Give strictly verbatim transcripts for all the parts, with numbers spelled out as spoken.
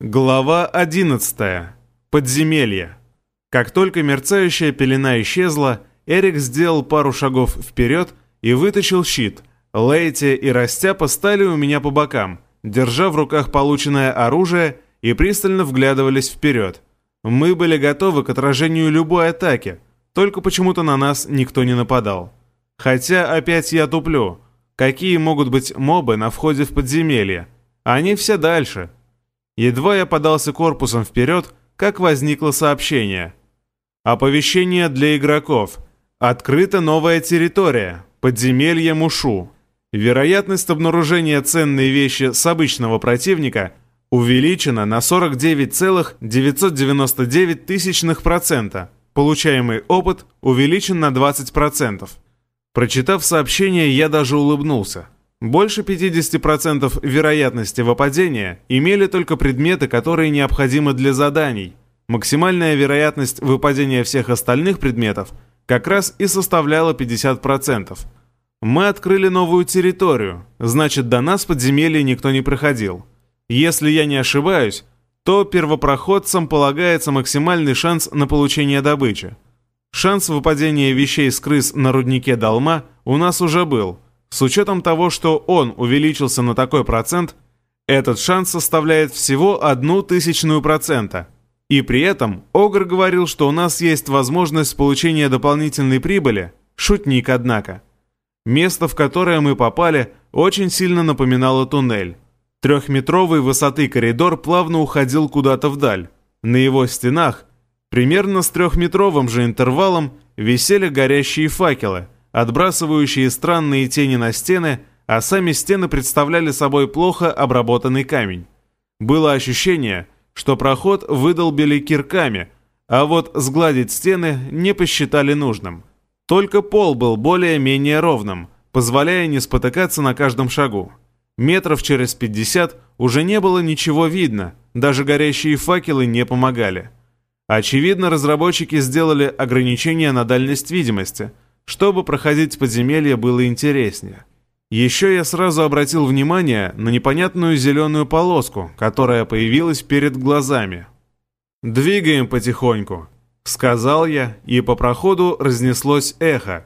Глава одиннадцатая. Подземелье. Как только мерцающая пелена исчезла, Эрик сделал пару шагов вперед и вытащил щит. Лейте и Растяпа стали у меня по бокам, держа в руках полученное оружие и пристально вглядывались вперед. Мы были готовы к отражению любой атаки, только почему-то на нас никто не нападал. Хотя опять я туплю. Какие могут быть мобы на входе в подземелье? Они все дальше. Едва я подался корпусом вперед, как возникло сообщение. Оповещение для игроков. Открыта новая территория. Подземелье Мушу. Вероятность обнаружения ценной вещи с обычного противника увеличена на сорок девять целых девятьсот девяносто девять тысячных процента. Получаемый опыт увеличен на двадцать процентов. Прочитав сообщение, я даже улыбнулся. Больше пятьдесят процентов вероятности выпадения имели только предметы, которые необходимы для заданий. Максимальная вероятность выпадения всех остальных предметов как раз и составляла пятьдесят процентов. Мы открыли новую территорию, значит, до нас в подземелье никто не проходил. Если я не ошибаюсь, то первопроходцам полагается максимальный шанс на получение добычи. Шанс выпадения вещей с крыс на руднике Долма у нас уже был. С учетом того, что он увеличился на такой процент, этот шанс составляет всего одну тысячную процента. И при этом Огр говорил, что у нас есть возможность получения дополнительной прибыли. Шутник, однако. Место, в которое мы попали, очень сильно напоминало туннель. Трехметровой высоты коридор плавно уходил куда-то вдаль. На его стенах, примерно с трехметровым же интервалом, висели горящие факелы, отбрасывающие странные тени на стены, а сами стены представляли собой плохо обработанный камень. Было ощущение, что проход выдолбили кирками, а вот сгладить стены не посчитали нужным. Только пол был более-менее ровным, позволяя не спотыкаться на каждом шагу. Метров через пятьдесят уже не было ничего видно, даже горящие факелы не помогали. Очевидно, разработчики сделали ограничения на дальность видимости, чтобы проходить подземелье было интереснее. Еще я сразу обратил внимание на непонятную зеленую полоску, которая появилась перед глазами. «Двигаем потихоньку», — сказал я, и по проходу разнеслось эхо.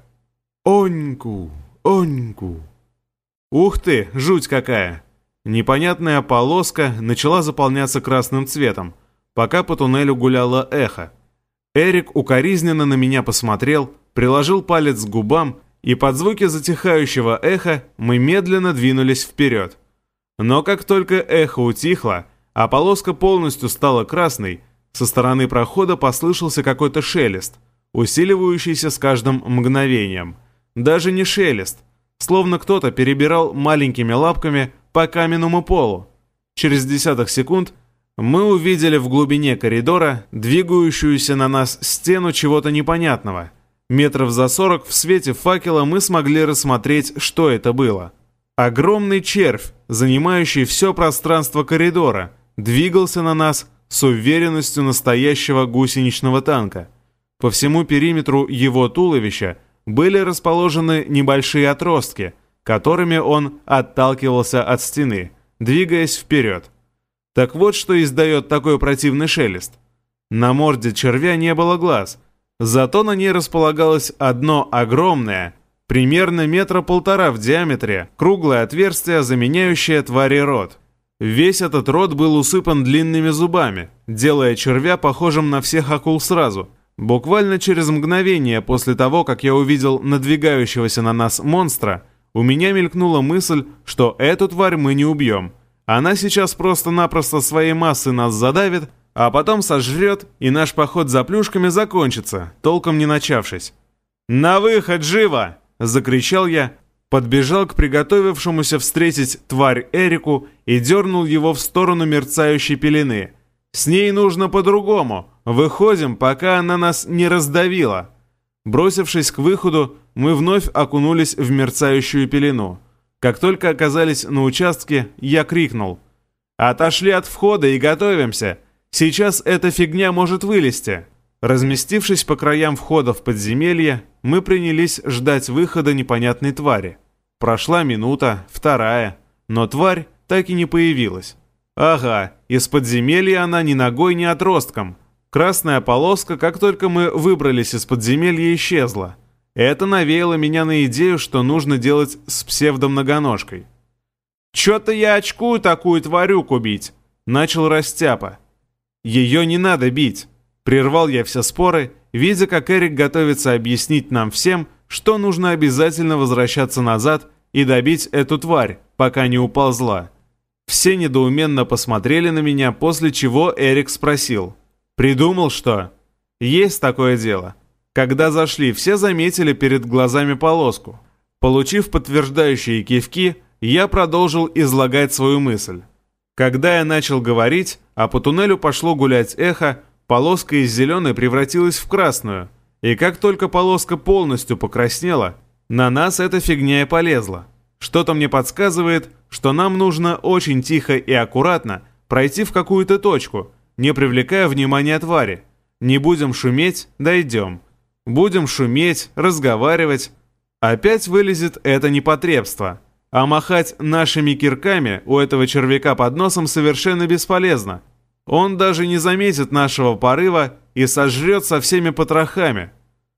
«Оньку, оньку». Ух ты, жуть какая! Непонятная полоска начала заполняться красным цветом, пока по туннелю гуляло эхо. Эрик укоризненно на меня посмотрел, приложил палец к губам, и под звуки затихающего эха мы медленно двинулись вперед. Но как только эхо утихло, а полоска полностью стала красной, со стороны прохода послышался какой-то шелест, усиливающийся с каждым мгновением. Даже не шелест, словно кто-то перебирал маленькими лапками по каменному полу. Через десяток секунд мы увидели в глубине коридора двигающуюся на нас стену чего-то непонятного. Метров за сорок в свете факела мы смогли рассмотреть, что это было. Огромный червь, занимающий все пространство коридора, двигался на нас с уверенностью настоящего гусеничного танка. По всему периметру его туловища были расположены небольшие отростки, которыми он отталкивался от стены, двигаясь вперед. Так вот, что издает такой противный шелест. На морде червя не было глаз, зато на ней располагалось одно огромное, примерно метра полтора в диаметре, круглое отверстие, заменяющее твари рот. Весь этот рот был усыпан длинными зубами, делая червя похожим на всех акул сразу. Буквально через мгновение после того, как я увидел надвигающегося на нас монстра, у меня мелькнула мысль, что эту тварь мы не убьем. Она сейчас просто-напросто своей массой нас задавит, а потом сожрет, и наш поход за плюшками закончится, толком не начавшись. «На выход, живо!» — закричал я, подбежал к приготовившемуся встретить тварь Эрику и дернул его в сторону мерцающей пелены. «С ней нужно по-другому. Выходим, пока она нас не раздавила». Бросившись к выходу, мы вновь окунулись в мерцающую пелену. Как только оказались на участке, я крикнул: «Отошли от входа и готовимся! Сейчас эта фигня может вылезти!» Разместившись по краям входа в подземелье, мы принялись ждать выхода непонятной твари. Прошла минута, вторая, но тварь так и не появилась. Ага, из подземелья она ни ногой, ни отростком. Красная полоска, как только мы выбрались из подземелья, исчезла. Это навеяло меня на идею, что нужно делать с псевдомногоножкой. «Чё-то я очкую такую тварюку бить», — начал Растяпа. «Ее не надо бить», — прервал я все споры, видя, как Эрик готовится объяснить нам всем, что нужно обязательно возвращаться назад и добить эту тварь, пока не уползла. Все недоуменно посмотрели на меня, после чего Эрик спросил: «Придумал что?» «Есть такое дело». Когда зашли, все заметили перед глазами полоску. Получив подтверждающие кивки, я продолжил излагать свою мысль. Когда я начал говорить, а по туннелю пошло гулять эхо, полоска из зеленой превратилась в красную. И как только полоска полностью покраснела, на нас эта фигня и полезла. Что-то мне подсказывает, что нам нужно очень тихо и аккуратно пройти в какую-то точку, не привлекая внимания твари. Не будем шуметь, дойдем. Будем шуметь, разговаривать. Опять вылезет это непотребство. А махать нашими кирками у этого червяка под носом совершенно бесполезно. Он даже не заметит нашего порыва и сожрет со всеми потрохами.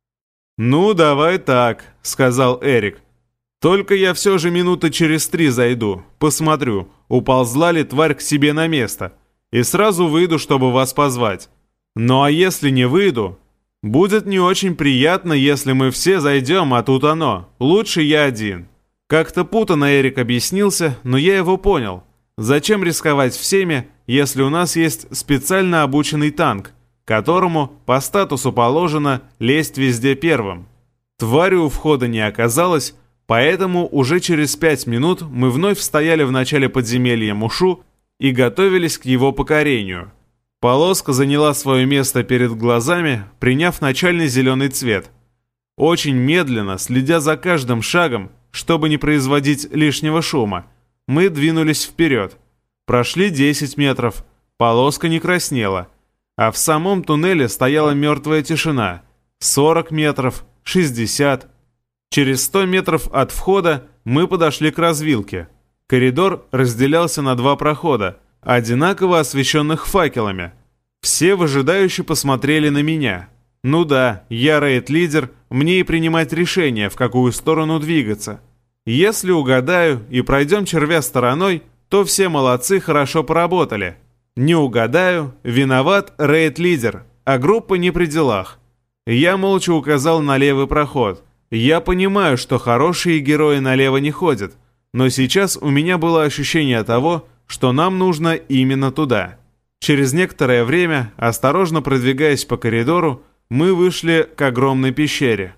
«Ну, давай так», — сказал Эрик. «Только я все же минуты через три зайду, посмотрю, уползла ли тварь к себе на место, и сразу выйду, чтобы вас позвать. Ну а если не выйду, будет не очень приятно, если мы все зайдем, а тут оно, лучше я один». Как-то путанно Эрик объяснился, но я его понял. Зачем рисковать всеми, если у нас есть специально обученный танк, которому по статусу положено лезть везде первым? Твари у входа не оказалось, поэтому уже через пять минут мы вновь стояли в начале подземелья Мушу и готовились к его покорению. Полоска заняла свое место перед глазами, приняв начальный зеленый цвет. Очень медленно, следя за каждым шагом, чтобы не производить лишнего шума, мы двинулись вперед. Прошли десять метров, полоска не краснела, а в самом туннеле стояла мертвая тишина. сорок метров, шестьдесят. Через сто метров от входа мы подошли к развилке. Коридор разделялся на два прохода, одинаково освещенных факелами. Все выжидающе посмотрели на меня. Ну да, я рейд-лидер, мне и принимать решение, в какую сторону двигаться. Если угадаю и пройдем червя стороной, то все молодцы, хорошо поработали. Не угадаю, виноват рейд-лидер, а группа не при делах. Я молча указал на левый проход. Я понимаю, что хорошие герои налево не ходят, но сейчас у меня было ощущение того, что нам нужно именно туда. Через некоторое время, осторожно продвигаясь по коридору, мы вышли к огромной пещере.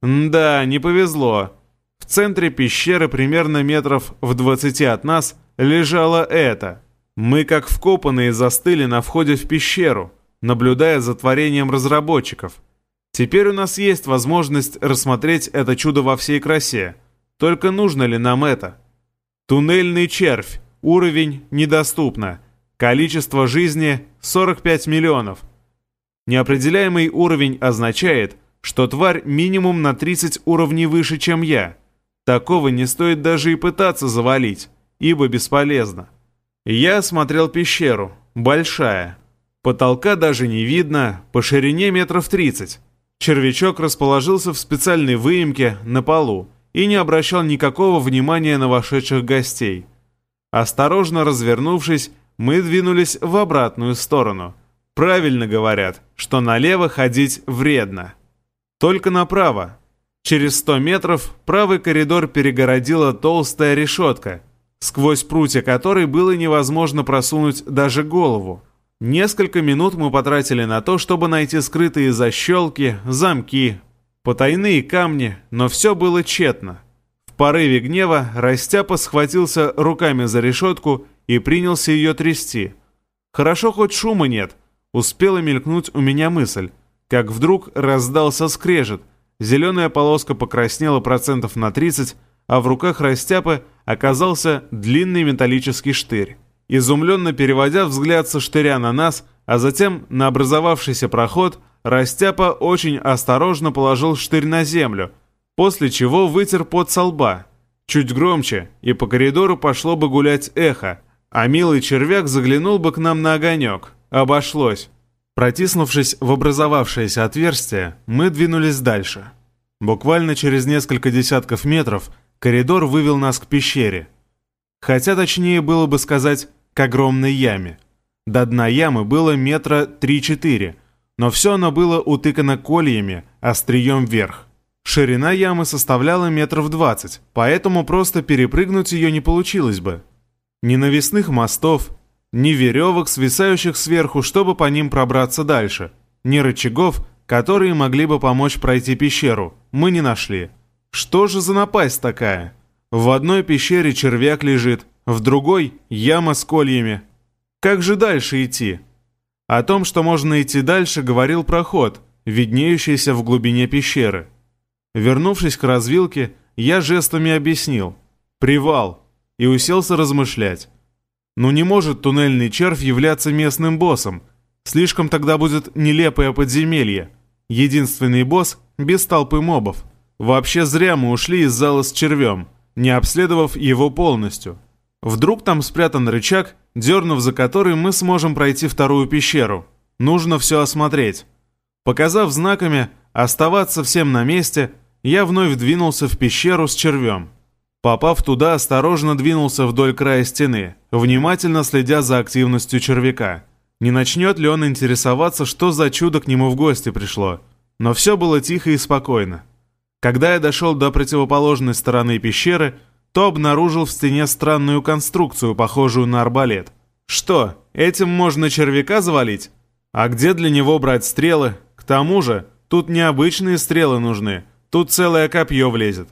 Да, не повезло. В центре пещеры, примерно метров в двадцати от нас, лежало это. Мы как вкопанные застыли на входе в пещеру, наблюдая за творением разработчиков. Теперь у нас есть возможность рассмотреть это чудо во всей красе. Только нужно ли нам это? Туннельный червь. Уровень недоступно. Количество жизни сорок пять миллионов. Неопределяемый уровень означает, что тварь минимум на тридцать уровней выше, чем я. Такого не стоит даже и пытаться завалить, ибо бесполезно. Я осмотрел пещеру. Большая. Потолка даже не видно, по ширине метров тридцать. Червячок расположился в специальной выемке на полу и не обращал никакого внимания на вошедших гостей. Осторожно развернувшись, мы двинулись в обратную сторону. Правильно говорят, что налево ходить вредно. Только направо. Через сто метров правый коридор перегородила толстая решетка, сквозь прутья которой было невозможно просунуть даже голову. Несколько минут мы потратили на то, чтобы найти скрытые защелки, замки, потайные камни, но все было тщетно. В порыве гнева Растяпа схватился руками за решетку и принялся ее трясти. Хорошо, хоть шума нет. Успела мелькнуть у меня мысль, как вдруг раздался скрежет. Зеленая полоска покраснела процентов на тридцать, а в руках Растяпы оказался длинный металлический штырь. Изумленно переводя взгляд со штыря на нас, а затем на образовавшийся проход, Растяпа очень осторожно положил штырь на землю, после чего вытер пот со лба. Чуть громче, и по коридору пошло бы гулять эхо, А милый червяк заглянул бы к нам на огонек. Обошлось. Протиснувшись в образовавшееся отверстие, мы двинулись дальше. Буквально через несколько десятков метров коридор вывел нас к пещере. Хотя точнее было бы сказать, к огромной яме. До дна ямы было метра три-четыре, но все оно было утыкано кольями, острием вверх. Ширина ямы составляла метров двадцать, поэтому просто перепрыгнуть ее не получилось бы. Ни навесных мостов, ни веревок, свисающих сверху, чтобы по ним пробраться дальше, ни рычагов, которые могли бы помочь пройти пещеру, мы не нашли. Что же за напасть такая? В одной пещере червяк лежит, в другой — яма с кольями. Как же дальше идти? О том, что можно идти дальше, говорил проход, виднеющийся в глубине пещеры. Вернувшись к развилке, я жестами объяснил «Привал» и уселся размышлять. Ну не может туннельный червь являться местным боссом. Слишком тогда будет нелепое подземелье. Единственный босс без толпы мобов. Вообще зря мы ушли из зала с червем, не обследовав его полностью. Вдруг там спрятан рычаг, дернув за который мы сможем пройти вторую пещеру. Нужно все осмотреть. Показав знаками оставаться всем на месте, я вновь двинулся в пещеру с червем. Попав туда, осторожно двинулся вдоль края стены, внимательно следя за активностью червяка. Не начнет ли он интересоваться, что за чудо к нему в гости пришло. Но все было тихо и спокойно. Когда я дошел до противоположной стороны пещеры, то обнаружил в стене странную конструкцию, похожую на арбалет. Что, этим можно червяка завалить? А где для него брать стрелы? К тому же, тут не обычные стрелы нужны, тут целое копье влезет.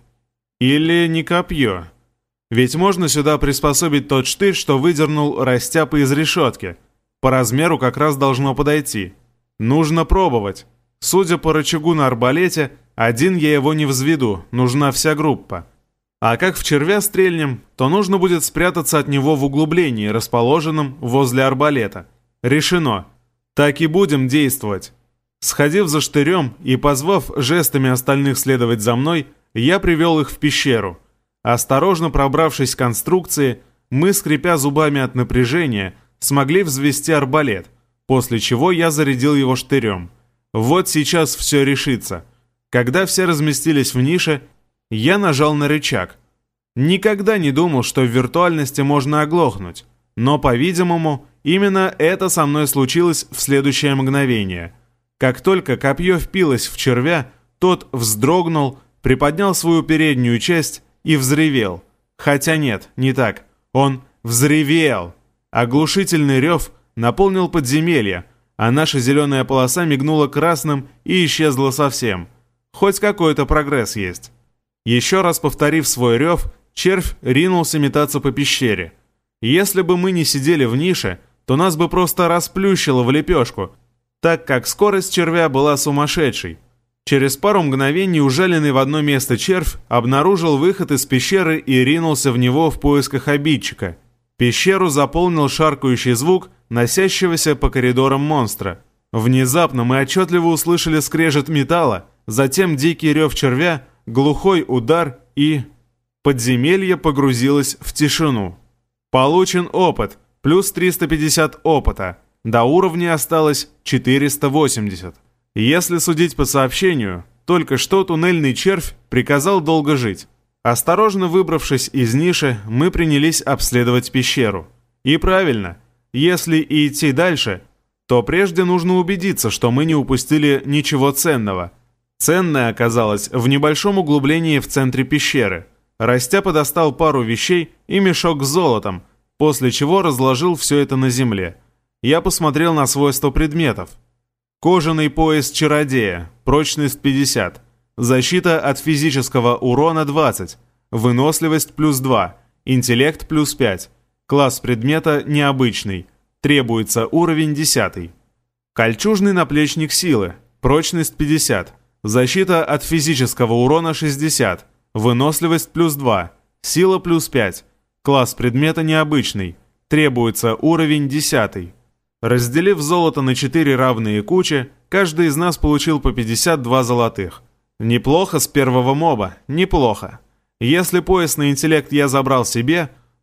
Или не копье. Ведь можно сюда приспособить тот штырь, что выдернул растяпа из решетки. По размеру как раз должно подойти. Нужно пробовать. Судя по рычагу на арбалете, один я его не взведу, нужна вся группа. А как в червя стрельнем, то нужно будет спрятаться от него в углублении, расположенном возле арбалета. Решено. Так и будем действовать. Сходив за штырем и позвав жестами остальных следовать за мной, я привел их в пещеру. Осторожно пробравшись к конструкции, мы, скрипя зубами от напряжения, смогли взвести арбалет, после чего я зарядил его штырем. Вот сейчас все решится. Когда все разместились в нише, я нажал на рычаг. Никогда не думал, что в виртуальности можно оглохнуть, но, по-видимому, именно это со мной случилось в следующее мгновение. Как только копье впилось в червя, тот вздрогнул, приподнял свою переднюю часть и взревел. Хотя нет, не так. Он взревел. Оглушительный рев наполнил подземелье, а наша зеленая полоса мигнула красным и исчезла совсем. Хоть какой-то прогресс есть. Еще раз повторив свой рев, червь ринулся метаться по пещере. Если бы мы не сидели в нише, то нас бы просто расплющило в лепешку, так как скорость червя была сумасшедшей. Через пару мгновений ужаленный в одно место червь обнаружил выход из пещеры и ринулся в него в поисках обидчика. Пещеру заполнил шаркающий звук носящегося по коридорам монстра. Внезапно мы отчетливо услышали скрежет металла, затем дикий рев червя, глухой удар и... Подземелье погрузилось в тишину. Получен опыт, плюс триста пятьдесят опыта. До уровня осталось четыреста восемьдесят. Если судить по сообщению, только что туннельный червь приказал долго жить. Осторожно выбравшись из ниши, мы принялись обследовать пещеру. И правильно, если и идти дальше, то прежде нужно убедиться, что мы не упустили ничего ценного. Ценное оказалось в небольшом углублении в центре пещеры. Растяпа достал пару вещей и мешок с золотом, после чего разложил все это на земле. Я посмотрел на свойства предметов. Кожаный пояс чародея, прочность пятьдесят, защита от физического урона двадцать, выносливость плюс два, интеллект плюс пять, класс предмета необычный, требуется уровень десять. Кольчужный наплечник силы, прочность пятьдесят, защита от физического урона шестьдесят, выносливость плюс два, сила плюс пять, класс предмета необычный, требуется уровень десять. Разделив золото на четыре равные кучи, каждый из нас получил по пятьдесят два золотых. Неплохо с первого моба, неплохо. Если пояс на интеллект я забрал себе,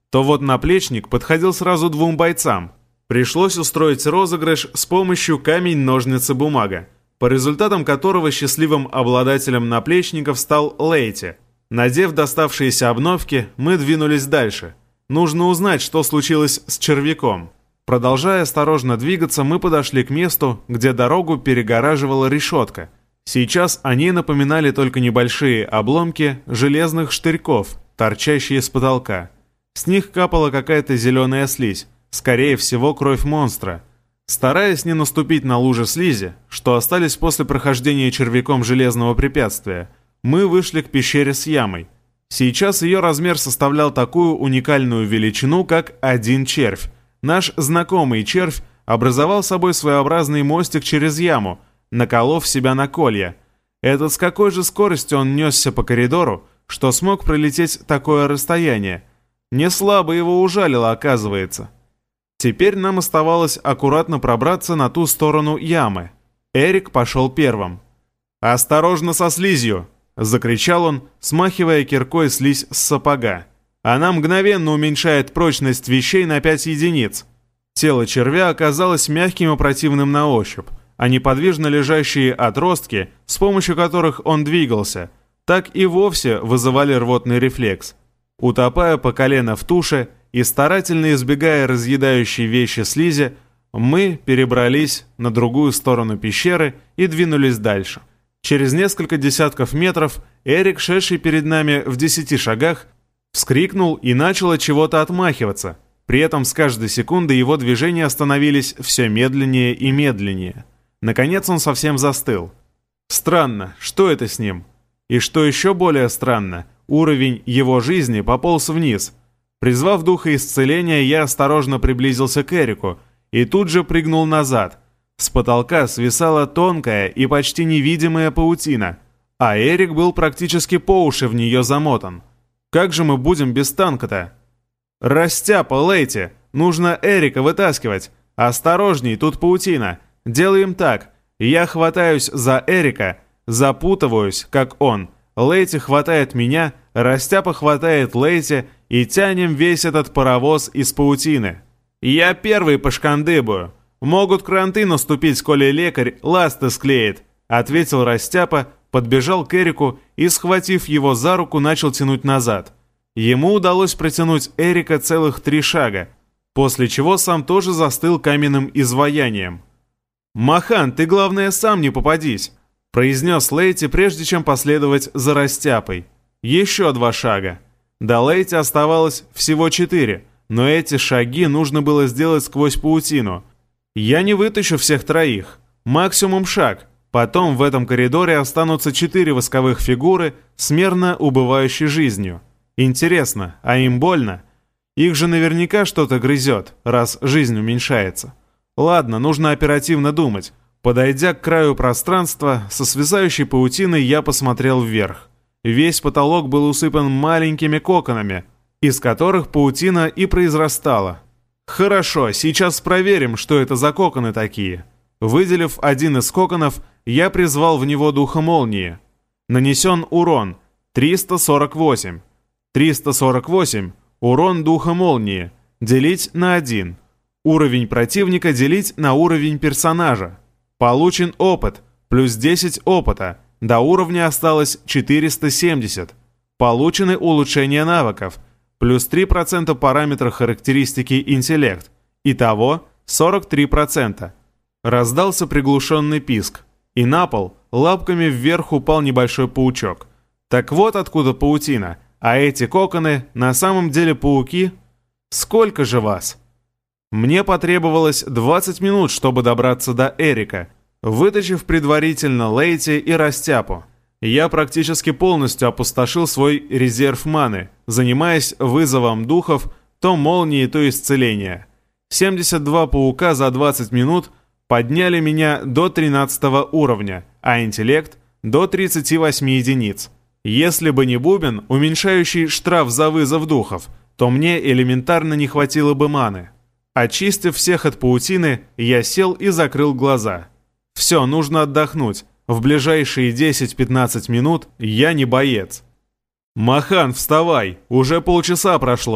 то вот наплечник подходил сразу двум бойцам. Пришлось устроить розыгрыш с помощью камень-ножницы-бумага, по результатам которого счастливым обладателем наплечников стал Лейти. Надев доставшиеся обновки, мы двинулись дальше. Нужно узнать, что случилось с червяком. Продолжая осторожно двигаться, мы подошли к месту, где дорогу перегораживала решетка. Сейчас они напоминали только небольшие обломки железных штырьков, торчащие с потолка. С них капала какая-то зеленая слизь, скорее всего, кровь монстра. Стараясь не наступить на лужи слизи, что остались после прохождения червяком железного препятствия, мы вышли к пещере с ямой. Сейчас ее размер составлял такую уникальную величину, как один червь. Наш знакомый червь образовал собой своеобразный мостик через яму, наколов себя на колья. Это с какой же скоростью он несся по коридору, что смог пролететь такое расстояние? Не слабо его ужалило, оказывается. Теперь нам оставалось аккуратно пробраться на ту сторону ямы. Эрик пошел первым. «Осторожно со слизью!» — закричал он, смахивая киркой слизь с сапога. Она мгновенно уменьшает прочность вещей на пять единиц. Тело червя оказалось мягким и противным на ощупь, а неподвижно лежащие отростки, с помощью которых он двигался, так и вовсе вызывали рвотный рефлекс. Утопая по колено в туше и старательно избегая разъедающей вещи слизи, мы перебрались на другую сторону пещеры и двинулись дальше. Через несколько десятков метров Эрик, шедший перед нами в десяти шагах, вскрикнул и начал от чего-то отмахиваться. При этом с каждой секунды его движения становились все медленнее и медленнее. Наконец он совсем застыл. Странно, что это с ним? И что еще более странно, уровень его жизни пополз вниз. Призвав духа исцеления, я осторожно приблизился к Эрику и тут же прыгнул назад. С потолка свисала тонкая и почти невидимая паутина, а Эрик был практически по уши в нее замотан. Как же мы будем без танка-то? «Растяпа, Лейти! Нужно Эрика вытаскивать! Осторожней, тут паутина! Делаем так. Я хватаюсь за Эрика, запутываюсь, как он. Лейти хватает меня, Растяпа хватает Лейти, и тянем весь этот паровоз из паутины. Я первый пошкандыбаю. Могут кранты наступить, коли лекарь ласты склеит», — ответил Растяпа, подбежал к Эрику и, схватив его за руку, начал тянуть назад. Ему удалось протянуть Эрика целых три шага, после чего сам тоже застыл каменным изваянием. «Махан, ты, главное, сам не попадись», — произнес Лейти, прежде чем последовать за Растяпой. Еще два шага. До Лейти оставалось всего четыре, но эти шаги нужно было сделать сквозь паутину. Я не вытащу всех троих. Максимум шаг. Потом в этом коридоре останутся четыре восковых фигуры с мерно убывающей жизнью. Интересно, а им больно? Их же наверняка что-то грызет, раз жизнь уменьшается. Ладно, нужно оперативно думать. Подойдя к краю пространства, со связающей паутиной я посмотрел вверх. Весь потолок был усыпан маленькими коконами, из которых паутина и произрастала. Хорошо, сейчас проверим, что это за коконы такие. Выделив один из коконов, я призвал в него духа молнии. Нанесен урон триста сорок восемь. триста сорок восемь – урон духа молнии. Делить на один. Уровень противника делить на уровень персонажа. Получен опыт, плюс десять опыта. До уровня осталось четыреста семьдесят. Получены улучшения навыков, плюс три процента параметра характеристики интеллект. Итого сорок три процента. Раздался приглушенный писк, и на пол лапками вверх упал небольшой паучок. Так вот откуда паутина, а эти коконы на самом деле пауки? Сколько же вас? Мне потребовалось двадцать минут, чтобы добраться до Эрика, вытащив предварительно Лейти и Растяпу. Я практически полностью опустошил свой резерв маны, занимаясь вызовом духов то молнии, то исцеления. семьдесят два паука за двадцать минут подняли меня до тринадцатого уровня, а интеллект до тридцати восьми единиц. Если бы не бубен, уменьшающий штраф за вызов духов, то мне элементарно не хватило бы маны. Очистив всех от паутины, я сел и закрыл глаза. Все, нужно отдохнуть. В ближайшие десять-пятнадцать минут я не боец. «Махан, вставай! Уже полчаса прошло!»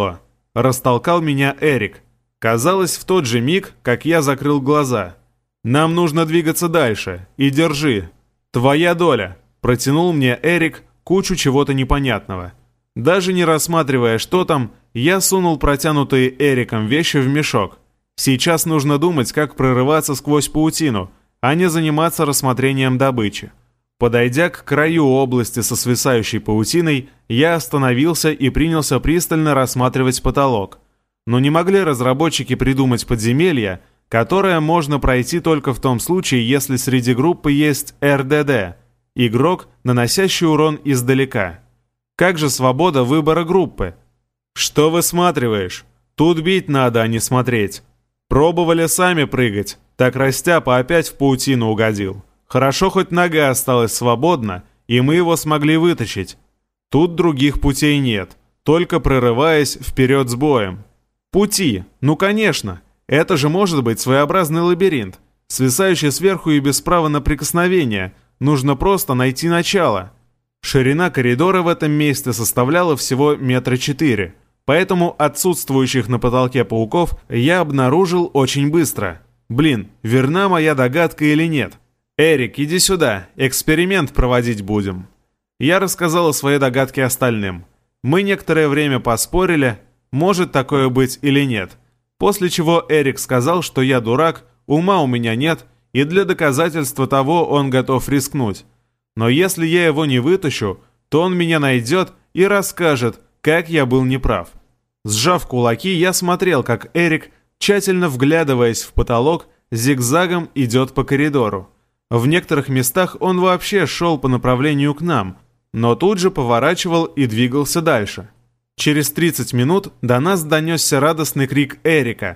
Растолкал меня Эрик. Казалось, в тот же миг, как я закрыл глаза. «Нам нужно двигаться дальше. И держи. Твоя доля», — протянул мне Эрик кучу чего-то непонятного. Даже не рассматривая, что там, я сунул протянутые Эриком вещи в мешок. Сейчас нужно думать, как прорываться сквозь паутину, а не заниматься рассмотрением добычи. Подойдя к краю области со свисающей паутиной, я остановился и принялся пристально рассматривать потолок. Но не могли разработчики придумать подземелье, которое можно пройти только в том случае, если среди группы есть эр дэ дэ – игрок, наносящий урон издалека. Как же свобода выбора группы? «Что высматриваешь? Тут бить надо, а не смотреть». Пробовали сами прыгать, так Растяпа опять в паутину угодил. Хорошо, хоть нога осталась свободна, и мы его смогли вытащить. Тут других путей нет, только прорываясь вперед с боем. Пути, ну конечно, это же может быть своеобразный лабиринт, свисающий сверху и без права на прикосновение, нужно просто найти начало. Ширина коридора в этом месте составляла всего метра четыре, поэтому отсутствующих на потолке пауков я обнаружил очень быстро. Блин, верна моя догадка или нет? «Эрик, иди сюда, эксперимент проводить будем». Я рассказал о своей догадке остальным. Мы некоторое время поспорили, может такое быть или нет. После чего Эрик сказал, что я дурак, ума у меня нет, и для доказательства того он готов рискнуть. Но если я его не вытащу, то он меня найдет и расскажет, как я был неправ. Сжав кулаки, я смотрел, как Эрик, тщательно вглядываясь в потолок, зигзагом идет по коридору. В некоторых местах он вообще шел по направлению к нам, но тут же поворачивал и двигался дальше. Через тридцать минут до нас донесся радостный крик Эрика.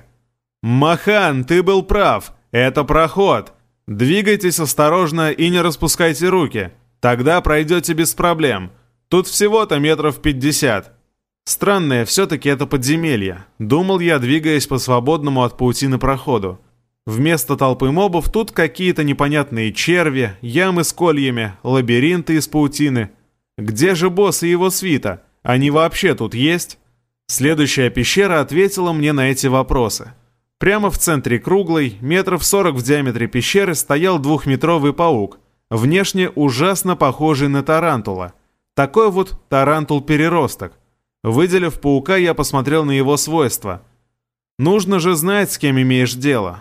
«Махан, ты был прав! Это проход! Двигайтесь осторожно и не распускайте руки, тогда пройдете без проблем. Тут всего-то метров пятьдесят». Странное все-таки это подземелье, думал я, двигаясь по свободному от паутины проходу. Вместо толпы мобов тут какие-то непонятные черви, ямы с кольями, лабиринты из паутины. Где же босс и его свита? Они вообще тут есть? Следующая пещера ответила мне на эти вопросы. Прямо в центре круглой, метров сорок в диаметре пещеры, стоял двухметровый паук, внешне ужасно похожий на тарантула. Такой вот тарантул-переросток. Выделив паука, я посмотрел на его свойства. Нужно же знать, с кем имеешь дело.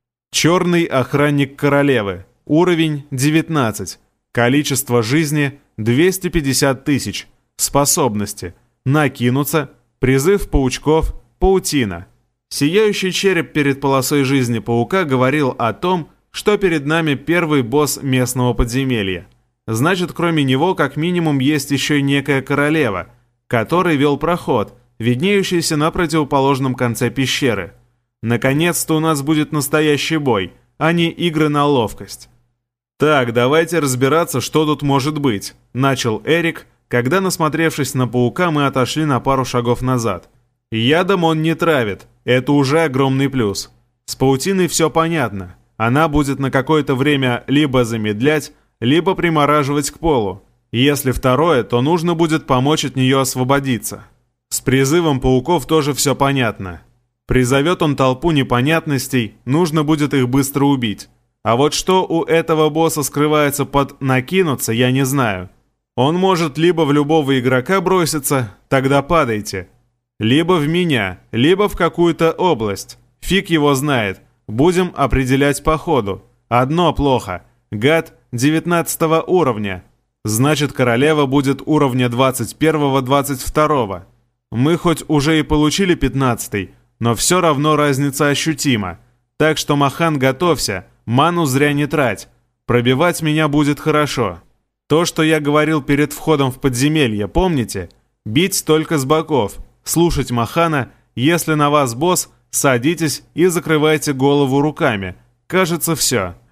Черный охранник королевы. Уровень девятнадцать. Количество жизни двести пятьдесят тысяч. Способности. Накинуться. Призыв паучков. Паутина. Сияющий череп перед полосой жизни паука говорил о том, что перед нами первый босс местного подземелья. Значит, кроме него, как минимум, есть еще и некая королева, который вел проход, виднеющийся на противоположном конце пещеры. Наконец-то у нас будет настоящий бой, а не игры на ловкость. «Так, давайте разбираться, что тут может быть», — начал Эрик, когда, насмотревшись на паука, мы отошли на пару шагов назад. «Ядом он не травит, это уже огромный плюс. С паутиной все понятно, она будет на какое-то время либо замедлять, либо примораживать к полу. Если второе, то нужно будет помочь от нее освободиться. С призывом пауков тоже все понятно. Призовет он толпу непонятностей, нужно будет их быстро убить. А вот что у этого босса скрывается под «накинуться», я не знаю. Он может либо в любого игрока броситься, тогда падайте, либо в меня, либо в какую-то область. Фиг его знает, будем определять по ходу. Одно плохо, гад девятнадцатого уровня. Значит, королева будет уровня двадцать первого двадцать второго. Мы хоть уже и получили пятнадцатый, но все равно разница ощутима. Так что, Махан, готовься, ману зря не трать. Пробивать меня будет хорошо. То, что я говорил перед входом в подземелье, помните? Бить только с боков. Слушать Махана, если на вас босс, садитесь и закрывайте голову руками. Кажется, все.